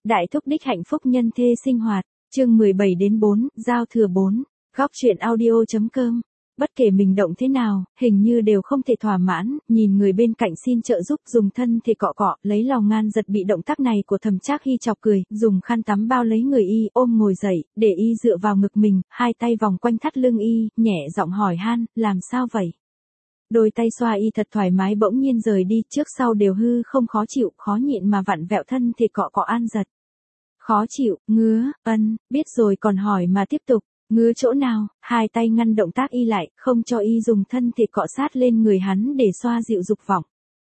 Đại thúc đích hạnh phúc nhân thê sinh hoạt, chương 17-4, giao thừa 4, góc truyện audio.com. Bất kể mình động thế nào, hình như đều không thể thỏa mãn, nhìn người bên cạnh xin trợ giúp dùng thân thì cọ cọ, lấy lòng An Giật bị động tác này của Thẩm Trác Hy chọc cười, dùng khăn tắm bao lấy người y, ôm ngồi dậy, để y dựa vào ngực mình, hai tay vòng quanh thắt lưng y, nhẹ giọng hỏi han, làm sao vậy? Đôi tay xoa y thật thoải mái bỗng nhiên rời đi, trước sau đều hư không khó chịu, khó nhịn mà vặn vẹo thân thì cọ cọ An Giật. Khó chịu, ngứa, biết rồi còn hỏi mà tiếp tục. Ngứa chỗ nào, hai tay ngăn động tác y lại, không cho y dùng thân thịt cọ sát lên người hắn để xoa dịu dục vọng.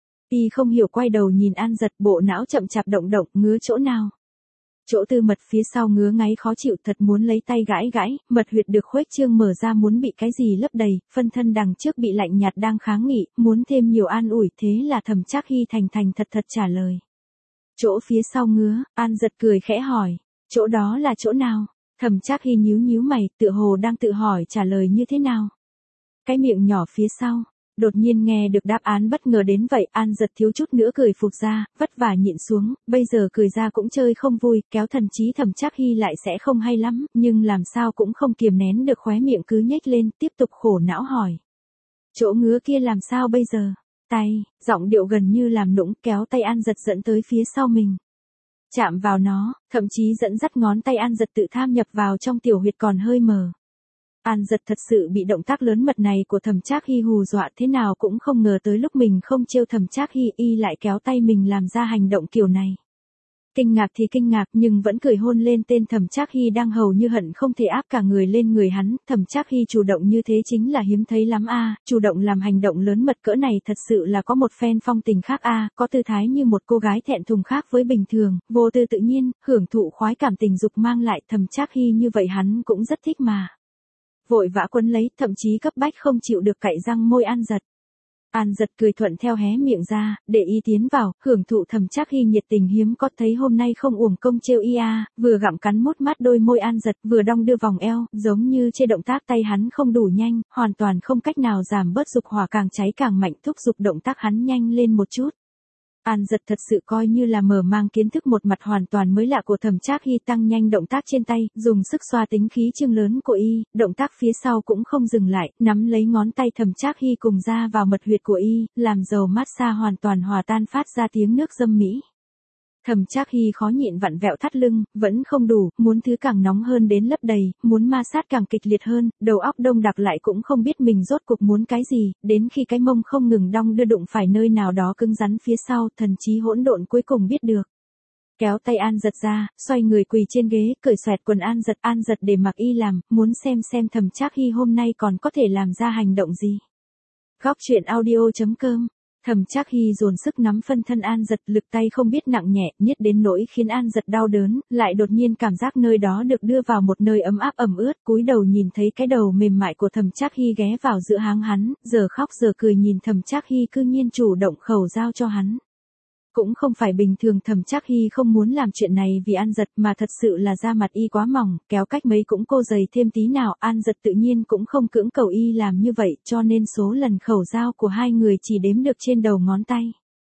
Y không hiểu quay đầu nhìn An Giật, bộ não chậm chạp động, ngứa chỗ nào. Chỗ tư mật phía sau ngứa ngáy khó chịu, thật muốn lấy tay gãi, mật huyệt được khuếch trương mở ra muốn bị cái gì lấp đầy, phân thân đằng trước bị lạnh nhạt đang kháng nghị, muốn thêm nhiều an ủi, thế là Thẩm Trác Hy thành thật trả lời. Chỗ phía sau ngứa, An Giật cười khẽ hỏi, chỗ đó là chỗ nào? Thẩm Trác Hy nhíu mày, tựa hồ đang tự hỏi trả lời như thế nào. Cái miệng nhỏ phía sau, đột nhiên nghe được đáp án bất ngờ đến vậy, An Giật thiếu chút nữa cười phụt ra, vất vả nhịn xuống, bây giờ cười ra cũng chơi không vui, kéo thần trí Thẩm Trác Hy lại sẽ không hay lắm, nhưng làm sao cũng không kiềm nén được khóe miệng cứ nhếch lên, tiếp tục khổ não hỏi. Chỗ ngứa kia làm sao bây giờ? Tay, giọng điệu gần như làm nũng, kéo tay An Giật dẫn tới phía sau mình. Chạm vào nó, thậm chí dẫn dắt ngón tay An Giật tự tham nhập vào trong tiểu huyệt còn hơi mờ. An Giật thật sự bị động tác lớn mật này của Thẩm Trác Hy hù dọa, thế nào cũng không ngờ tới lúc mình không trêu Thẩm Trác Hy y lại kéo tay mình làm ra hành động kiểu này. Kinh ngạc thì kinh ngạc nhưng vẫn cười hôn lên tên Thẩm Trác Hy đang hầu như hận không thể áp cả người lên người hắn. Thẩm Trác Hy chủ động như thế chính là hiếm thấy lắm a, chủ động làm hành động lớn mật cỡ này thật sự là có một phen phong tình khác a, có tư thái như một cô gái thẹn thùng khác với bình thường, vô tư tự nhiên, hưởng thụ khoái cảm tình dục mang lại. Thẩm Trác Hy như vậy hắn cũng rất thích mà. Vội vã quấn lấy, thậm chí cấp bách không chịu được cạy răng môi An Giật. An Giật cười thuận theo hé miệng ra, để y tiến vào, hưởng thụ Thẩm Trác Hy nhiệt tình hiếm có, thấy hôm nay không uổng công trêu y a, vừa gặm cắn mút mát đôi môi An Giật, vừa đong đưa vòng eo, giống như chê động tác tay hắn không đủ nhanh, hoàn toàn không cách nào giảm bớt dục hỏa càng cháy càng mạnh, thúc giục động tác hắn nhanh lên một chút. An Giật thật sự coi như là mở mang kiến thức một mặt hoàn toàn mới lạ của Thẩm Trác Hy, tăng nhanh động tác trên tay, dùng sức xoa tính khí chương lớn của y, động tác phía sau cũng không dừng lại, nắm lấy ngón tay Thẩm Trác Hy cùng ra vào mật huyệt của y, làm dầu massage hoàn toàn hòa tan phát ra tiếng nước dâm mỹ. Thẩm Trác Hy khó nhịn vặn vẹo thắt lưng, vẫn không đủ, muốn thứ càng nóng hơn đến lấp đầy, muốn ma sát càng kịch liệt hơn, đầu óc đông đặc lại cũng không biết mình rốt cuộc muốn cái gì, đến khi cái mông không ngừng đong đưa đụng phải nơi nào đó cứng rắn phía sau, thần trí hỗn độn cuối cùng biết được. Kéo tay An Giật ra, xoay người quỳ trên ghế, cởi xoẹt quần An Giật để mặc y làm, muốn xem Thẩm Trác Hy hôm nay còn có thể làm ra hành động gì. Góc truyện audio.com. Thẩm Trác Hy dồn sức nắm phân thân An Giật, lực tay không biết nặng nhẹ, nhất đến nỗi khiến An Giật đau đớn, lại đột nhiên cảm giác nơi đó được đưa vào một nơi ấm áp ẩm ướt, cúi đầu nhìn thấy cái đầu mềm mại của Thẩm Trác Hy ghé vào giữa háng hắn, giờ khóc giờ cười nhìn Thẩm Trác Hy cư nhiên chủ động khẩu giao cho hắn. Cũng không phải bình thường Thẩm Trác Hy không muốn làm chuyện này vì An Giật mà thật sự là da mặt y quá mỏng, kéo cách mấy cũng cô dày thêm tí nào, An Giật tự nhiên cũng không cưỡng cầu y làm như vậy, cho nên số lần khẩu giao của hai người chỉ đếm được trên đầu ngón tay.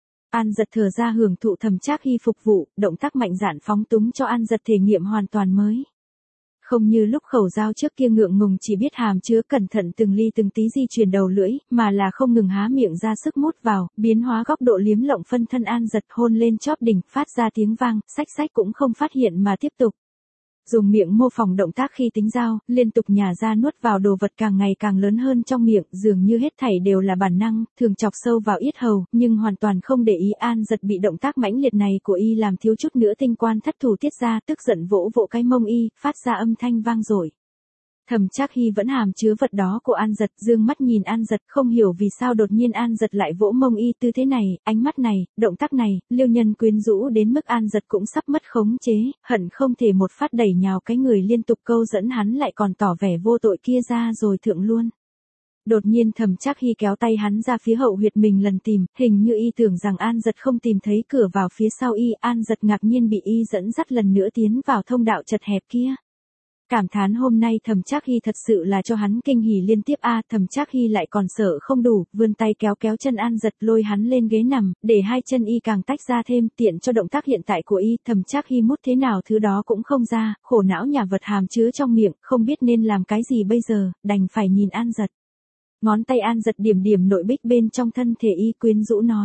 An Giật thở ra hưởng thụ Thẩm Trác Hy phục vụ, động tác mạnh dạn phóng túng cho An Giật thể nghiệm hoàn toàn mới. Không như lúc khẩu giao trước kia ngượng ngùng chỉ biết hàm chứa cẩn thận từng ly từng tí di chuyển đầu lưỡi, mà là không ngừng há miệng ra sức mút vào, biến hóa góc độ liếm lộng phân thân An Giật, hôn lên chóp đỉnh, phát ra tiếng vang, xách cũng không phát hiện mà tiếp tục. Dùng miệng mô phỏng động tác khi tính giao, liên tục nhả ra nuốt vào đồ vật càng ngày càng lớn hơn trong miệng, dường như hết thảy đều là bản năng, thường chọc sâu vào yết hầu, nhưng hoàn toàn không để ý. An Giật bị động tác mãnh liệt này của y làm thiếu chút nữa tinh quan thất thủ tiết ra, tức giận vỗ cái mông y, phát ra âm thanh vang dội. Thẩm Trác Hy vẫn hàm chứa vật đó của An Giật, dương mắt nhìn An Giật, không hiểu vì sao đột nhiên An Giật lại vỗ mông y tư thế này, ánh mắt này, động tác này, liêu nhân quyến rũ đến mức An Giật cũng sắp mất khống chế, hận không thể một phát đẩy nhào cái người liên tục câu dẫn hắn lại còn tỏ vẻ vô tội kia ra rồi thượng luôn. Đột nhiên Thẩm Trác Hy kéo tay hắn ra phía hậu huyệt mình lần tìm, hình như y tưởng rằng An Giật không tìm thấy cửa vào phía sau y, An Giật ngạc nhiên bị y dẫn dắt lần nữa tiến vào thông đạo chật hẹp kia. Cảm thán hôm nay Thẩm Trác Hy thật sự là cho hắn kinh hỉ liên tiếp a. Thẩm Trác Hy lại còn sợ không đủ, vươn tay kéo kéo chân An Giật lôi hắn lên ghế nằm, để hai chân y càng tách ra thêm, tiện cho động tác hiện tại của y. Thẩm Trác Hy mút thế nào thứ đó cũng không ra, khổ não nhà vật hàm chứa trong miệng, không biết nên làm cái gì bây giờ, đành phải nhìn An Giật. Ngón tay An Giật điểm điểm nội bích bên trong thân thể y, quyến rũ nói.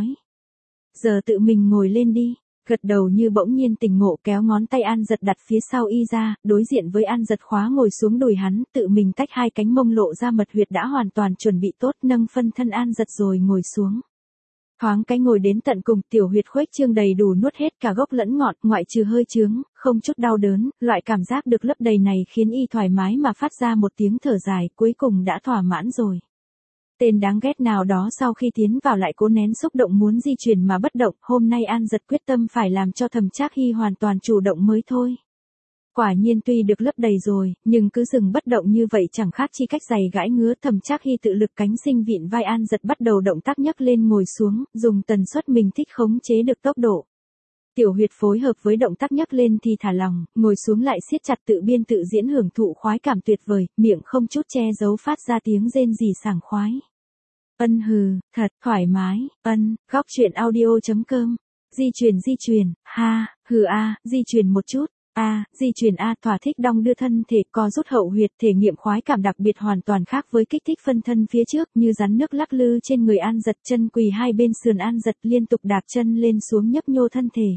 Giờ tự mình ngồi lên đi. Gật đầu như bỗng nhiên tỉnh ngộ, kéo ngón tay An Giật đặt phía sau y ra, đối diện với An Giật khóa ngồi xuống đùi hắn, tự mình tách hai cánh mông lộ ra mật huyệt đã hoàn toàn chuẩn bị tốt, nâng phân thân An Giật rồi ngồi xuống. Thoáng cái ngồi đến tận cùng, tiểu huyệt khuếch trương đầy đủ, nuốt hết cả gốc lẫn ngọn, ngoại trừ hơi chướng, không chút đau đớn, loại cảm giác được lấp đầy này khiến y thoải mái mà phát ra một tiếng thở dài, cuối cùng đã thỏa mãn rồi. Tên đáng ghét nào đó sau khi tiến vào lại cố nén xúc động muốn di chuyển mà bất động, hôm nay An Giật quyết tâm phải làm cho Thẩm Trác Hy hoàn toàn chủ động mới thôi. Quả nhiên tuy được lấp đầy rồi, nhưng cứ dừng bất động như vậy chẳng khác chi cách giày gãi ngứa. Thẩm Trác Hy tự lực cánh sinh vịn vai An Giật, bắt đầu động tác nhấc lên ngồi xuống, dùng tần suất mình thích khống chế được tốc độ. Tiểu huyệt phối hợp với động tác nhấc lên thì thả lỏng, ngồi xuống lại siết chặt, tự biên tự diễn hưởng thụ khoái cảm tuyệt vời, miệng không chút che giấu phát ra tiếng rên rỉ sảng khoái. Ân hừ, thật thoải mái, ân. Góc truyện audio.com. Di chuyển, ha, hừ a, di chuyển một chút, a, di chuyển a, thỏa thích đong đưa thân thể, co rút hậu huyệt, thể nghiệm khoái cảm đặc biệt hoàn toàn khác với kích thích phân thân phía trước, như rắn nước lắc lư trên người An Giật, chân quỳ hai bên sườn An Giật, liên tục đạp chân lên xuống nhấp nhô thân thể.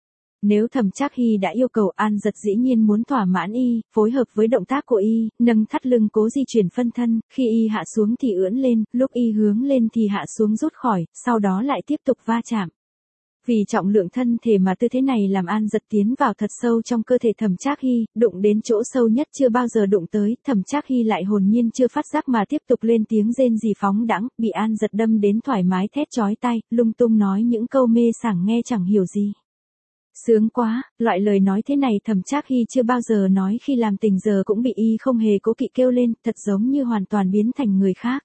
Nếu Thẩm Trác Hy đã yêu cầu, An Giật dĩ nhiên muốn thỏa mãn y, phối hợp với động tác của y, nâng thắt lưng cố di chuyển phân thân, khi y hạ xuống thì ưỡn lên, lúc y hướng lên thì hạ xuống rút khỏi, sau đó lại tiếp tục va chạm. Vì trọng lượng thân thể mà tư thế này làm An Giật tiến vào thật sâu trong cơ thể Thẩm Trác Hy, đụng đến chỗ sâu nhất chưa bao giờ đụng tới, Thẩm Trác Hy lại hồn nhiên chưa phát giác mà tiếp tục lên tiếng rên rỉ phóng đãng, bị An Giật đâm đến thoải mái thét chói tai, lung tung nói những câu mê sảng nghe chẳng hiểu gì. Sướng quá, loại lời nói thế này Thẩm Trác Hy chưa bao giờ nói, khi làm tình giờ cũng bị y không hề cố kỵ kêu lên, thật giống như hoàn toàn biến thành người khác.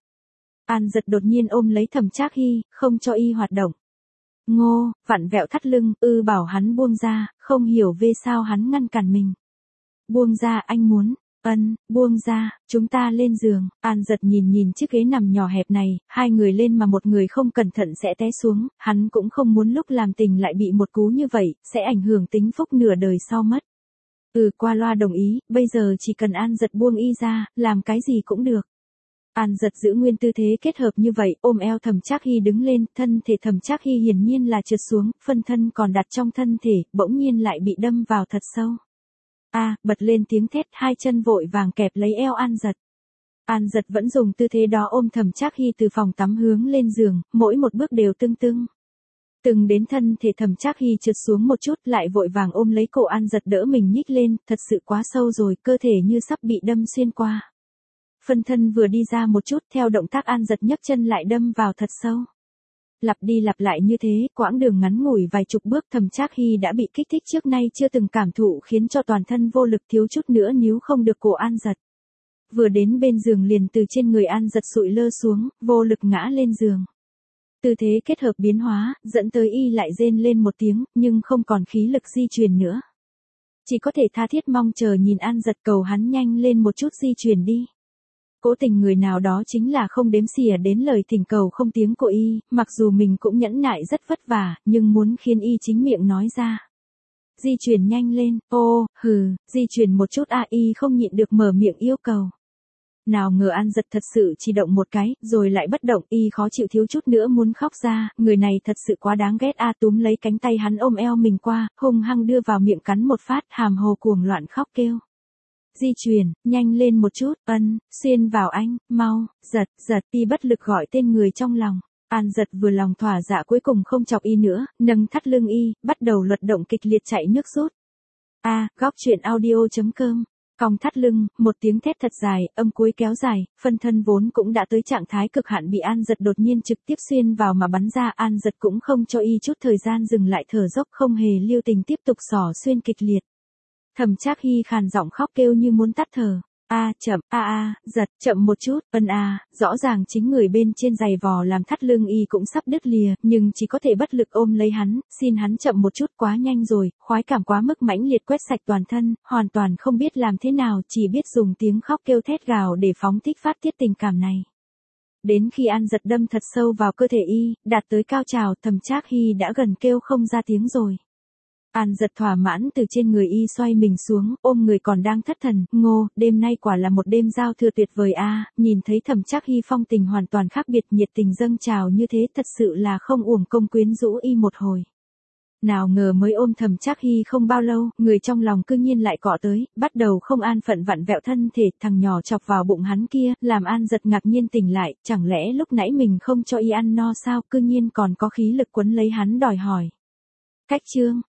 An Giật đột nhiên ôm lấy Thẩm Trác Hy, không cho y hoạt động. Ngô, vặn vẹo thắt lưng, bảo hắn buông ra, không hiểu về sao hắn ngăn cản mình. Buông ra, anh muốn. Buông ra, chúng ta lên giường. An Giật nhìn chiếc ghế nằm nhỏ hẹp này, hai người lên mà một người không cẩn thận sẽ té xuống, hắn cũng không muốn lúc làm tình lại bị một cú như vậy, sẽ ảnh hưởng tính phúc nửa đời sau mất. Qua loa đồng ý, bây giờ chỉ cần An Giật buông y ra, làm cái gì cũng được. An Giật giữ nguyên tư thế kết hợp như vậy, ôm eo Thẩm Trác Hy đứng lên, thân thể Thẩm Trác Hy hiển nhiên là trượt xuống, phân thân còn đặt trong thân thể, bỗng nhiên lại bị đâm vào thật sâu. Bật lên tiếng thét, hai chân vội vàng kẹp lấy eo An Giật. An Giật vẫn dùng tư thế đó ôm Thẩm Trác Hy từ phòng tắm hướng lên giường, mỗi một bước đều từng đến thân thể Thẩm Trác Hy trượt xuống một chút, lại vội vàng ôm lấy cổ An Giật đỡ mình nhích lên, thật sự quá sâu rồi, cơ thể như sắp bị đâm xuyên qua. Phân thân vừa đi ra một chút, theo động tác An Giật nhấc chân lại đâm vào thật sâu. Lặp đi lặp lại như thế, quãng đường ngắn ngủi vài chục bước, Thẩm Trác Hy đã bị kích thích trước nay chưa từng cảm thụ, khiến cho toàn thân vô lực, thiếu chút nữa níu không được cổ An Giật. Vừa đến bên giường liền từ trên người An Giật sụi lơ xuống, vô lực ngã lên giường. Tư thế kết hợp biến hóa, dẫn tới y lại rên lên một tiếng, nhưng không còn khí lực di chuyển nữa. Chỉ có thể tha thiết mong chờ nhìn An Giật, cầu hắn nhanh lên một chút di chuyển đi. Cố tình người nào đó chính là không đếm xỉa đến lời thỉnh cầu không tiếng của y, mặc dù mình cũng nhẫn nại rất vất vả, nhưng muốn khiến y chính miệng nói ra. Di chuyển nhanh lên, di chuyển một chút y không nhịn được mở miệng yêu cầu. Nào ngờ An Giật thật sự chỉ động một cái, rồi lại bất động, y khó chịu thiếu chút nữa muốn khóc ra, người này thật sự quá đáng ghét túm lấy cánh tay hắn ôm eo mình qua, hung hăng đưa vào miệng cắn một phát, hàm hồ cuồng loạn khóc kêu. Di chuyển, nhanh lên một chút, xuyên vào anh, mau, Giật, y bất lực gọi tên người trong lòng. An Giật vừa lòng thỏa dạ cuối cùng không chọc y nữa, nâng thắt lưng y, bắt đầu luật động kịch liệt chạy nước rút. Góc truyện audio.com. Cong thắt lưng, một tiếng thét thật dài, âm cuối kéo dài, phân thân vốn cũng đã tới trạng thái cực hạn bị An Giật đột nhiên trực tiếp xuyên vào mà bắn ra, An Giật cũng không cho y chút thời gian dừng lại thở dốc, không hề lưu tình tiếp tục xỏ xuyên kịch liệt. Thẩm Trác Hy khàn giọng khóc kêu như muốn tắt thở. Chậm, giật, chậm một chút, rõ ràng chính người bên trên giày vò làm thắt lưng y cũng sắp đứt lìa, nhưng chỉ có thể bất lực ôm lấy hắn, xin hắn chậm một chút, quá nhanh rồi, khoái cảm quá mức mãnh liệt quét sạch toàn thân, hoàn toàn không biết làm thế nào, chỉ biết dùng tiếng khóc kêu thét gào để phóng thích phát tiết tình cảm này. Đến khi An Giật đâm thật sâu vào cơ thể y, đạt tới cao trào, Thẩm Trác Hy đã gần kêu không ra tiếng rồi. An Giật thỏa mãn từ trên người y xoay mình xuống, ôm người còn đang thất thần, Ngô, đêm nay quả là một đêm giao thừa tuyệt vời nhìn thấy Thẩm Trác Hy phong tình hoàn toàn khác biệt, nhiệt tình dâng trào như thế, thật sự là không uổng công quyến rũ y một hồi. Nào ngờ mới ôm Thẩm Trác Hy không bao lâu, người trong lòng cư nhiên lại cọ tới, bắt đầu không an phận vặn vẹo thân thể, thằng nhỏ chọc vào bụng hắn kia, làm An Giật ngạc nhiên tỉnh lại, chẳng lẽ lúc nãy mình không cho y ăn no sao, cư nhiên còn có khí lực quấn lấy hắn đòi hỏi. Cách chương